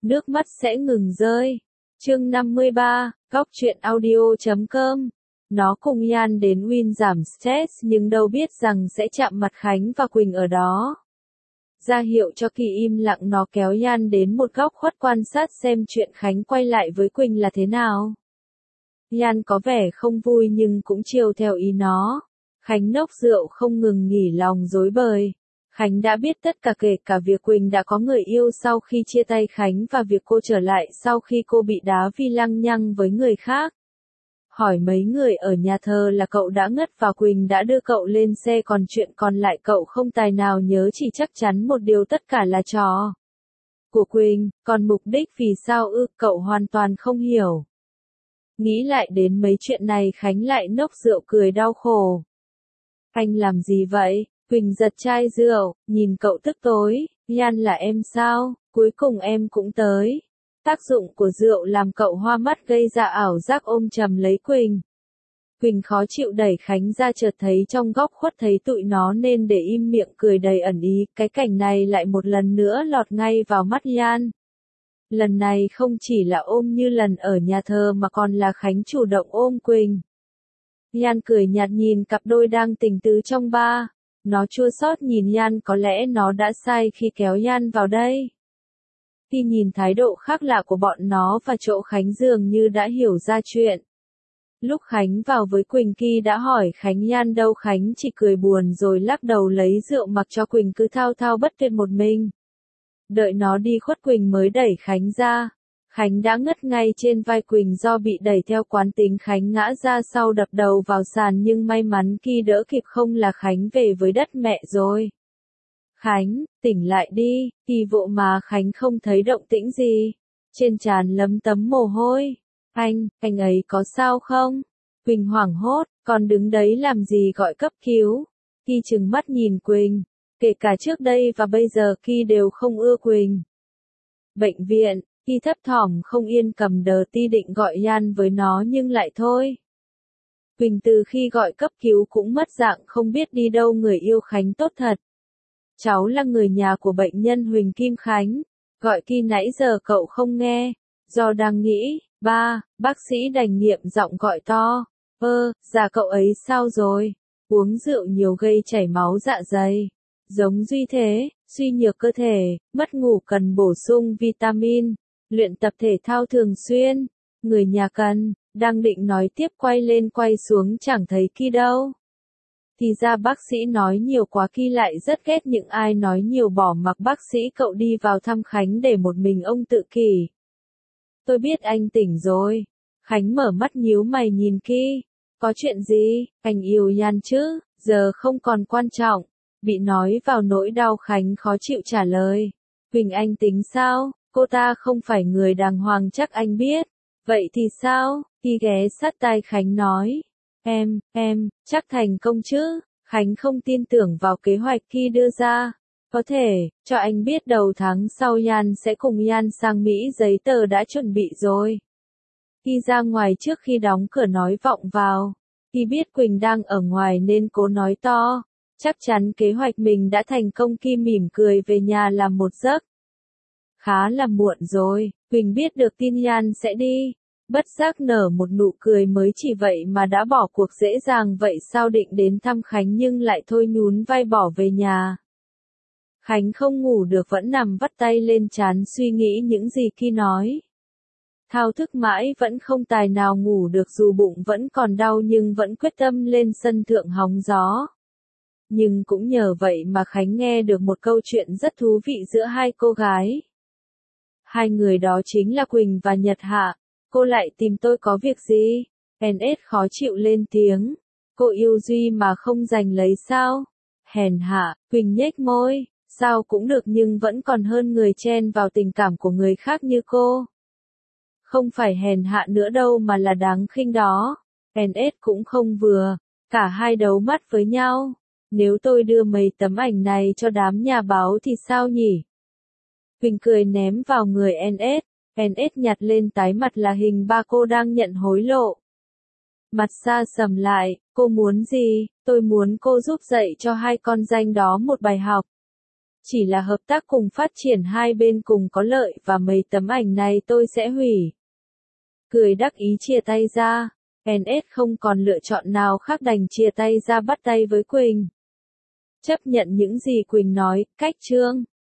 nước mắt sẽ ngừng rơi. Chương 53, Góc truyện audio.com. Nó cùng Yan đến Win giảm stress nhưng đâu biết rằng sẽ chạm mặt Khánh và Quỳnh ở đó. Ra hiệu cho Kỳ im lặng, nó kéo Yan đến một góc khuất quan sát xem chuyện Khánh quay lại với Quỳnh là thế nào. Yan có vẻ không vui nhưng cũng chiều theo ý nó. Khánh nốc rượu không ngừng nghỉ lòng rối bời. Khánh đã biết tất cả, kể cả việc Quỳnh đã có người yêu sau khi chia tay Khánh và việc cô trở lại sau khi cô bị đá vì lăng nhăng với người khác. Hỏi mấy người ở nhà thờ là cậu đã ngất và Quỳnh đã đưa cậu lên xe, còn chuyện còn lại cậu không tài nào nhớ, chỉ chắc chắn một điều, tất cả là trò của Quỳnh, còn mục đích vì sao cậu hoàn toàn không hiểu. Nghĩ lại đến mấy chuyện này, Khánh lại nốc rượu cười đau khổ. Anh làm gì vậy? Quỳnh giật chai rượu, nhìn cậu tức tối. Yan là em sao? Cuối cùng em cũng tới. Tác dụng của rượu làm cậu hoa mắt, gây ra ảo giác ôm chầm lấy Quỳnh. Quỳnh khó chịu đẩy Khánh ra, chợt thấy trong góc khuất thấy tụi nó nên để im miệng, cười đầy ẩn ý. Cái cảnh này lại một lần nữa lọt ngay vào mắt Yan. Lần này không chỉ là ôm như lần ở nhà thờ mà còn là Khánh chủ động ôm Quỳnh. Yan cười nhạt nhìn cặp đôi đang tình tứ trong bar. Nó chua xót nhìn Yan, có lẽ nó đã sai khi kéo Yan vào đây. Khi nhìn thái độ khác lạ của bọn nó và chỗ Khánh dường như đã hiểu ra chuyện. Lúc Khánh vào với Quỳnh, Ki đã hỏi Khánh Yan đâu, Khánh chỉ cười buồn rồi lắc đầu lấy rượu mặc cho Quỳnh cứ thao thao bất tuyệt một mình. Đợi nó đi khuất, Quỳnh mới đẩy Khánh ra. Khánh đã ngất ngay trên vai Quỳnh, do bị đẩy theo quán tính Khánh ngã ra sau đập đầu vào sàn, nhưng may mắn Ki đỡ kịp, không là Khánh về với đất mẹ rồi. Khánh, tỉnh lại đi. Ki vỗ mà Khánh không thấy động tĩnh gì. Trên trán lấm tấm mồ hôi. Anh ấy có sao không? Quỳnh hoảng hốt, còn đứng đấy làm gì, gọi cấp cứu. Ki trừng mắt nhìn Quỳnh. Kể cả trước đây và bây giờ Ki đều không ưa Quỳnh. Bệnh viện. Ki thấp thỏm không yên, cầm đờ ti định gọi Yan với nó nhưng lại thôi. Quỳnh từ khi gọi cấp cứu cũng mất dạng, không biết đi đâu. Người yêu Khánh tốt thật. Cháu là người nhà của bệnh nhân Huỳnh Kim Khánh. Gọi Ki nãy giờ cậu không nghe. Do đang nghĩ, bác sĩ đành nghiệm giọng gọi to. Dạ cậu ấy sao rồi? Uống rượu nhiều gây chảy máu dạ dày. Giống Duy thế, suy nhược cơ thể, mất ngủ, cần bổ sung vitamin. Luyện tập thể thao thường xuyên. Người nhà cần. Đang định nói tiếp, quay lên quay xuống chẳng thấy Ki đâu. Thì ra bác sĩ nói nhiều quá. Ki lại rất ghét những ai nói nhiều, bỏ mặc bác sĩ. Cậu đi vào thăm Khánh để một mình ông tự kỷ. Tôi biết anh tỉnh rồi. Khánh mở mắt nhíu mày nhìn Ki. Có chuyện gì? Anh yêu Yan chứ? Giờ không còn quan trọng. Bị nói vào nỗi đau, Khánh khó chịu trả lời. Quỳnh anh tính sao? Cô ta không phải người đàng hoàng chắc anh biết. Vậy thì sao? Ki ghé sát tai Khánh nói. Em, chắc thành công chứ? Khánh không tin tưởng vào kế hoạch Ki đưa ra. Có thể, cho anh biết đầu tháng sau Yan sẽ cùng Yan sang Mỹ, giấy tờ đã chuẩn bị rồi. Ki ra ngoài trước khi đóng cửa nói vọng vào. Ki biết Quỳnh đang ở ngoài nên cố nói to. Chắc chắn kế hoạch mình đã thành công. Ki mỉm cười về nhà làm một giấc. Khá là muộn rồi, Quỳnh biết được tin Yan sẽ đi. Bất giác nở một nụ cười, mới chỉ vậy mà đã bỏ cuộc dễ dàng vậy sao? Định đến thăm Khánh nhưng lại thôi, nhún vai bỏ về nhà. Khánh không ngủ được, vẫn nằm vắt tay lên trán suy nghĩ những gì Ki nói. Thao thức mãi vẫn không tài nào ngủ được, dù bụng vẫn còn đau nhưng vẫn quyết tâm lên sân thượng hóng gió. Nhưng cũng nhờ vậy mà Khánh nghe được một câu chuyện rất thú vị giữa hai cô gái. Hai người đó chính là Quỳnh và Nhật Hạ. Cô lại tìm tôi có việc gì? NS khó chịu lên tiếng. Cô yêu Duy mà không giành lấy sao? Hèn hạ, Quỳnh nhếch môi. Sao cũng được nhưng vẫn còn hơn người chen vào tình cảm của người khác như cô. Không phải hèn hạ nữa đâu mà là đáng khinh đó. NS cũng không vừa. Cả hai đấu mắt với nhau. Nếu tôi đưa mấy tấm ảnh này cho đám nhà báo thì sao nhỉ? Quỳnh cười ném vào người NS. NS nhặt lên, tái mặt là hình ba cô đang nhận hối lộ. Mặt xa sầm lại, cô muốn gì? Tôi muốn cô giúp dạy cho hai con danh đó một bài học. Chỉ là hợp tác cùng phát triển hai bên cùng có lợi và mấy tấm ảnh này tôi sẽ hủy. Cười đắc ý chia tay ra. NS không còn lựa chọn nào khác đành chia tay ra bắt tay với Quỳnh. Chấp nhận những gì Quỳnh nói, cách chương.